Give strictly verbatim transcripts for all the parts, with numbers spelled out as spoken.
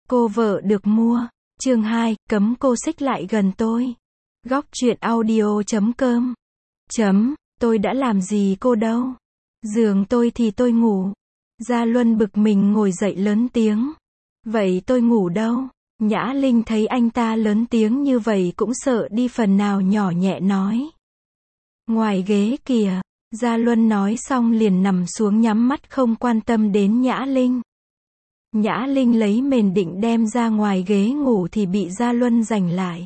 Cô vợ được mua. Chương hai, cấm cô xích lại gần tôi. Góc truyện audio chấm com. Chấm, tôi đã làm gì cô đâu. Giường tôi thì tôi ngủ. Gia Luân bực mình ngồi dậy lớn tiếng. Vậy tôi ngủ đâu? Nhã Linh thấy anh ta lớn tiếng như vậy cũng sợ đi phần nào nhỏ nhẹ nói. Ngoài ghế kìa. Gia Luân nói xong liền nằm xuống nhắm mắt không quan tâm đến Nhã Linh. Nhã Linh lấy mền định đem ra ngoài ghế ngủ thì bị Gia Luân giành lại.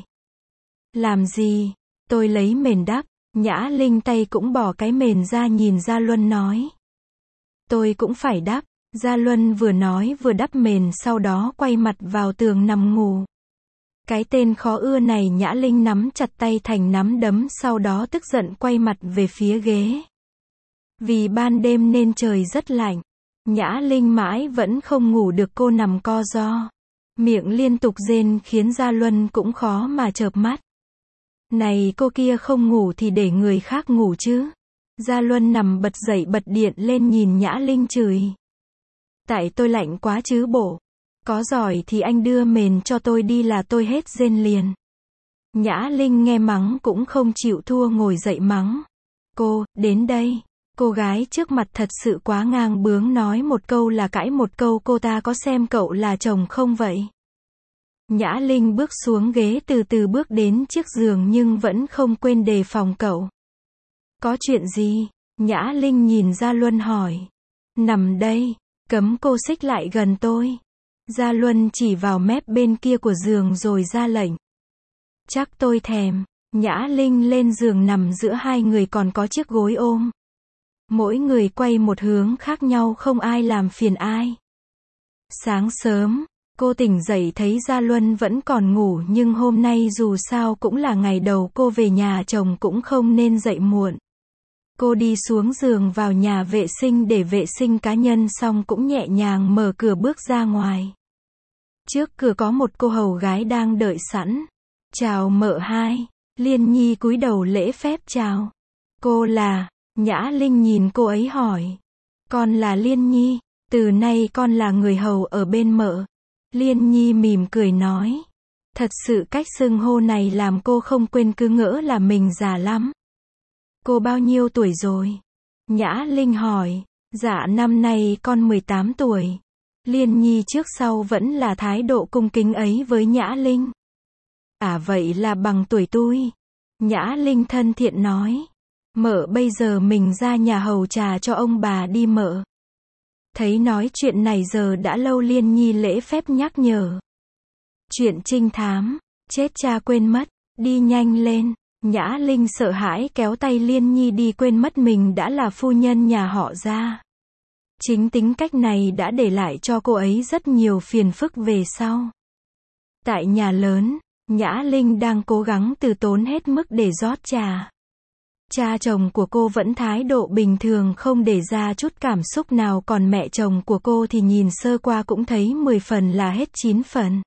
Làm gì? Tôi lấy mền đắp. Nhã Linh tay cũng bỏ cái mền ra nhìn Gia Luân nói. Tôi cũng phải đắp. Gia Luân vừa nói vừa đắp mền sau đó quay mặt vào tường nằm ngủ. Cái tên khó ưa này. Nhã Linh nắm chặt tay thành nắm đấm sau đó tức giận quay mặt về phía ghế. Vì ban đêm nên trời rất lạnh. Nhã Linh mãi vẫn không ngủ được, cô nằm co ro. Miệng liên tục rên khiến Gia Luân cũng khó mà chợp mắt. Này cô kia không ngủ thì để người khác ngủ chứ. Gia Luân nằm bật dậy bật điện lên nhìn Nhã Linh chửi. Tại tôi lạnh quá chứ bộ. Có giỏi thì anh đưa mền cho tôi đi là tôi hết rên liền. Nhã Linh nghe mắng cũng không chịu thua ngồi dậy mắng. Cô, đến đây. Cô gái trước mặt thật sự quá ngang bướng, nói một câu là cãi một câu. Cô ta có xem cậu là chồng không vậy? Nhã Linh bước xuống ghế từ từ bước đến chiếc giường nhưng vẫn không quên đề phòng cậu. Có chuyện gì? Nhã Linh nhìn Gia Luân hỏi. Nằm đây. Cấm cô xích lại gần tôi. Gia Luân chỉ vào mép bên kia của giường rồi ra lệnh. Chắc tôi thèm. Nhã Linh lên giường nằm giữa hai người còn có chiếc gối ôm. Mỗi người quay một hướng khác nhau không ai làm phiền ai. Sáng sớm, cô tỉnh dậy thấy Gia Luân vẫn còn ngủ nhưng hôm nay dù sao cũng là ngày đầu cô về nhà chồng cũng không nên dậy muộn. Cô đi xuống giường vào nhà vệ sinh để vệ sinh cá nhân xong cũng nhẹ nhàng mở cửa bước ra ngoài. Trước cửa có một cô hầu gái đang đợi sẵn. Chào mợ hai. Liên Nhi cúi đầu lễ phép chào. Cô là... Nhã Linh nhìn cô ấy hỏi. Con là Liên Nhi, từ nay con là người hầu ở bên mợ. Liên Nhi mỉm cười nói. Thật sự cách xưng hô này làm cô không quên cứ ngỡ là mình già lắm. Cô bao nhiêu tuổi rồi? Nhã Linh hỏi. Dạ năm nay con mười tám tuổi. Liên Nhi trước sau vẫn là thái độ cung kính ấy với Nhã Linh. À vậy là bằng tuổi tôi. Nhã Linh thân thiện nói. Mợ bây giờ mình ra nhà hầu trà cho ông bà đi mợ. Thấy nói chuyện này giờ đã lâu Liên Nhi lễ phép nhắc nhở. Chuyện trinh thám, chết cha quên mất, đi nhanh lên. Nhã Linh sợ hãi kéo tay Liên Nhi đi quên mất mình đã là phu nhân nhà họ Gia. Chính tính cách này đã để lại cho cô ấy rất nhiều phiền phức về sau. Tại nhà lớn, Nhã Linh đang cố gắng từ tốn hết mức để rót trà. Cha chồng của cô vẫn thái độ bình thường không để ra chút cảm xúc nào, còn mẹ chồng của cô thì nhìn sơ qua cũng thấy mười phần là hết chín phần.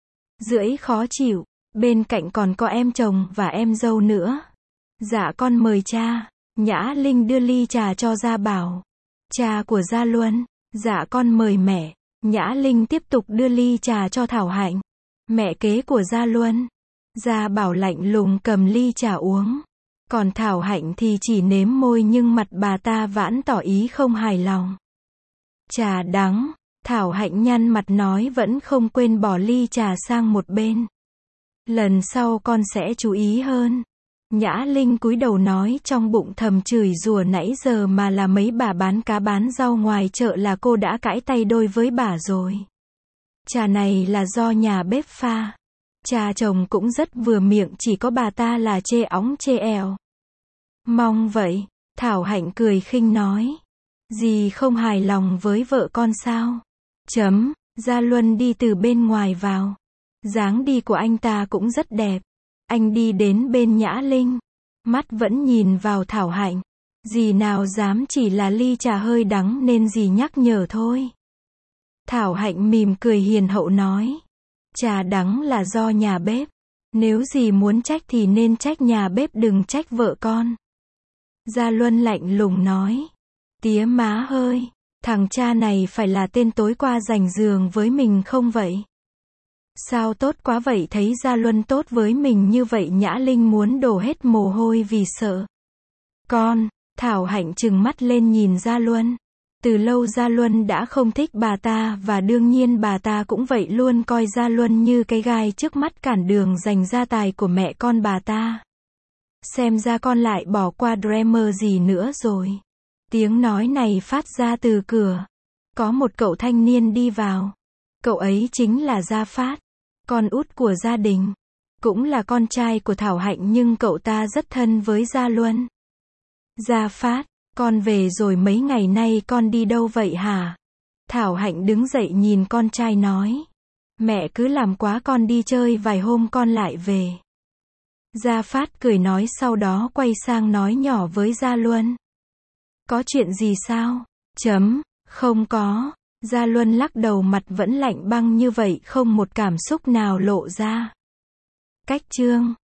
Rưỡi khó chịu, bên cạnh còn có em chồng và em dâu nữa. Dạ con mời cha. Nhã Linh đưa ly trà cho Gia Bảo. Cha của Gia Luân. Dạ con mời mẹ. Nhã Linh tiếp tục đưa ly trà cho Thảo Hạnh, mẹ kế của Gia Luân. Gia Bảo lạnh lùng cầm ly trà uống. Còn Thảo Hạnh thì chỉ nếm môi nhưng mặt bà ta vãn tỏ ý không hài lòng. Trà đắng. Thảo Hạnh nhăn mặt nói vẫn không quên bỏ ly trà sang một bên. Lần sau con sẽ chú ý hơn. Nhã Linh cúi đầu nói trong bụng thầm chửi rủa nãy giờ mà là mấy bà bán cá bán rau ngoài chợ là cô đã cãi tay đôi với bà rồi. Trà này là do nhà bếp pha. Cha chồng cũng rất vừa miệng, chỉ có bà ta là chê óng chê eo. Mong vậy. Thảo Hạnh cười khinh nói. Dì không hài lòng với vợ con sao? Chấm. Gia Luân đi từ bên ngoài vào. Dáng đi của anh ta cũng rất đẹp. Anh đi đến bên Nhã Linh. Mắt vẫn nhìn vào Thảo Hạnh. Dì nào dám, chỉ là ly trà hơi đắng nên dì nhắc nhở thôi. Thảo Hạnh mỉm cười hiền hậu nói. Trà đắng là do nhà bếp. Nếu dì muốn trách thì nên trách nhà bếp, đừng trách vợ con. Gia Luân lạnh lùng nói. Tía má hơi. Thằng cha này phải là tên tối qua giành giường với mình không vậy? Sao tốt quá vậy, thấy Gia Luân tốt với mình như vậy Nhã Linh muốn đổ hết mồ hôi vì sợ. Con, Thảo Hạnh trừng mắt lên nhìn Gia Luân. Từ lâu Gia Luân đã không thích bà ta và đương nhiên bà ta cũng vậy, luôn coi Gia Luân như cái gai trước mắt cản đường giành gia tài của mẹ con bà ta. Xem ra con lại bỏ qua Dreamer gì nữa rồi. Tiếng nói này phát ra từ cửa. Có một cậu thanh niên đi vào. Cậu ấy chính là Gia Phát, con út của gia đình. Cũng là con trai của Thảo Hạnh nhưng cậu ta rất thân với Gia Luân. Gia Phát, con về rồi, mấy ngày nay con đi đâu vậy hả? Thảo Hạnh đứng dậy nhìn con trai nói. Mẹ cứ làm quá, con đi chơi vài hôm con lại về. Gia Phát cười nói, sau đó quay sang nói nhỏ với Gia Luân. Có chuyện gì sao? Chấm, không có. Gia Luân lắc đầu, mặt vẫn lạnh băng như vậy, không một cảm xúc nào lộ ra. Cách chương